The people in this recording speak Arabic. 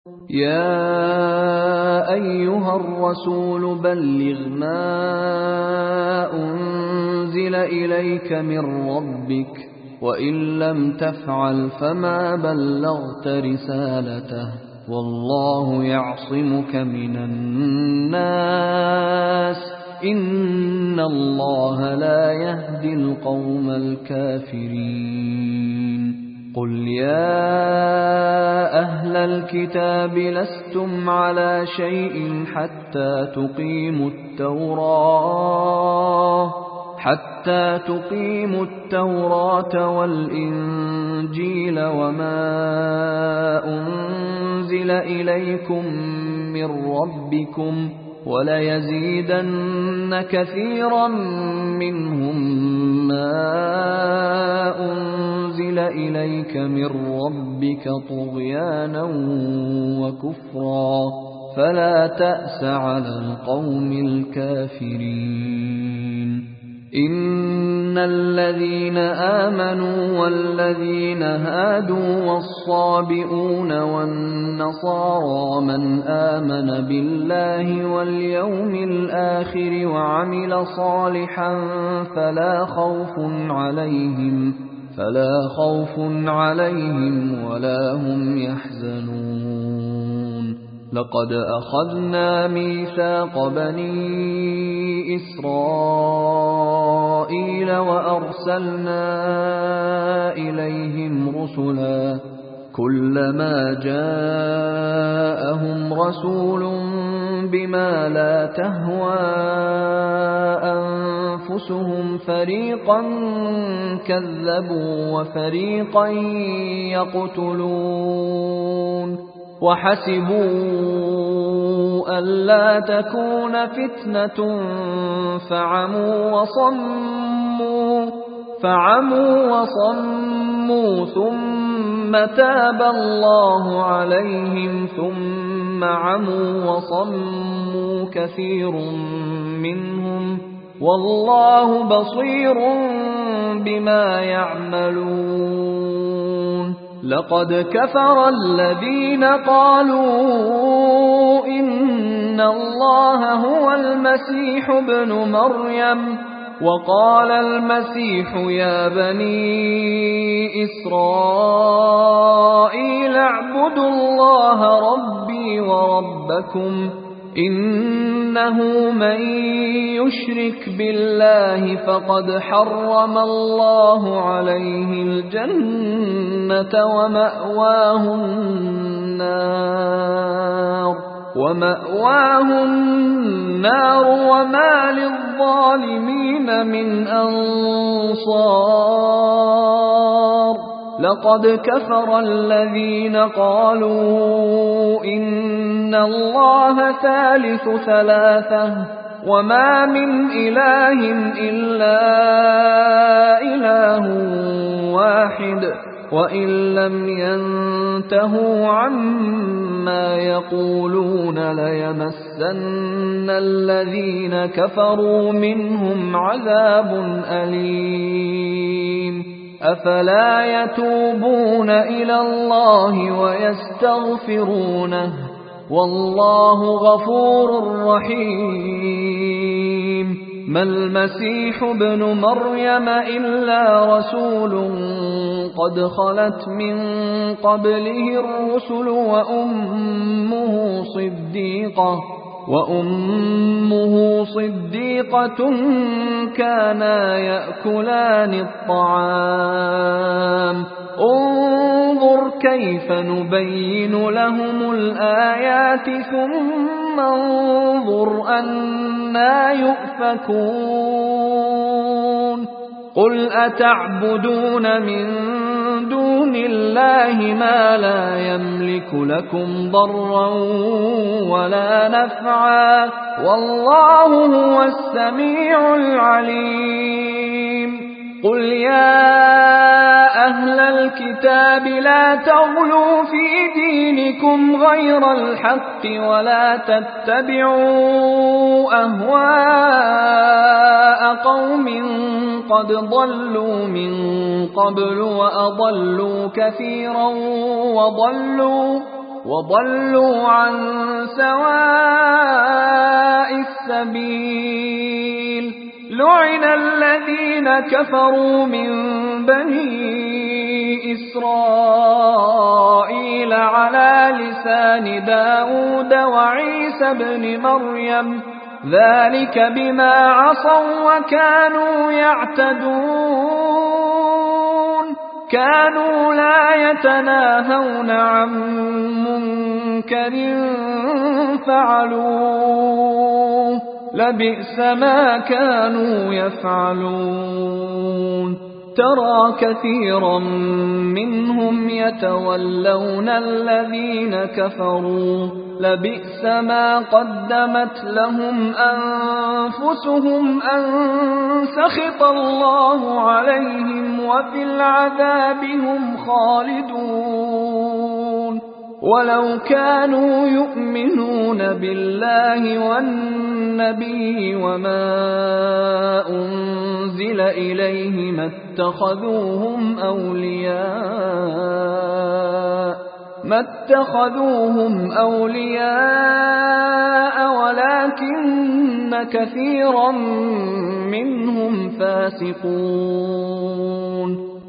يا أيها الرسول بلغ ما أنزل إليك من ربك وإن لم تفعل فما بلغت رسالته والله يعصمك من الناس إن الله لا يهدي القوم الكافرين. قل يا أهل الكتاب لستم على شيء حتى تقيموا التوراة والإنجيل وما أنزل إليكم من ربكم وليزيدن كثيرا منهم ما أنزل إليك من ربك طغيانا وكفرا فلا تأس على القوم الكافرين. إن الذين آمنوا والذين هادوا والصابئون والنصارى من آمن بالله واليوم الآخر وعمل صالحا فلا خوف عليهم ولا هم يحزنون. لقد أخذنا ميثاق بني إسرائيل وأرسلنا إليهم رسلا كلما جاءهم رسول بما لا تهوى أنفسهم فريقا كذبوا وفريقا يقتلون وحسبوا ألا تكون فتنة فعموا وصموا ثم تاب الله عليهم ثم عموا وصموا كثير منهم والله بصير بما يعملون. لقد كفر الذين قالوا إن الله هو المسيح ابن مريم وقال المسيح يا بني إسرائيل اعبدوا الله ربي وربكم إنه من يشرك بالله فقد حرم الله عليه الجنة ومأواه النار وما للظالمين من أنصار. لقد كفر الذين قالوا إن الله ثالث ثلاثة وما من إله إلا إله واحد وإن لم ينتهوا عما يقولون ليمسن الذين كفروا منهم عذاب أليم. أفلا يتوبون إلى الله ويستغفرونه والله غفور رحيم. ما المسيح ابن مريم إلا رسول قد خلت من قبله الرسل وأمه صديقة كانا يأكلان الطعام انظر كيف نبين لهم الآيات ثم انظر أنى يؤفكون. قل أتعبدون من دون الله ما لا يملك لكم ضرا ولا نفعا والله هو السميع العليم. قل يا أهل الكتاب لا تغلوا في دينكم غير الحق ولا تتبعوا أهواء قوم قد ضلوا من قبل وأضلوا كثيرا وضلوا عن سواء السبيل لعن الذين كفروا من بني إسرائيل على لسان داود وعيسى بن مريم ذلك بما عصوا وكانوا يعتدون كانوا لا يتناهون عن منكر فعلوه لبئس ما كانوا يفعلون ترى كثيرا منهم يتولون الذين كفروا لبئس ما قدمت لهم أنفسهم أن سخط الله عليهم وفي العذاب هم خالدون ولو كانوا يؤمنون بالله والنبي وما أنزل إليه ما اتخذوهم أولياء ولكن كثيرا منهم فاسقون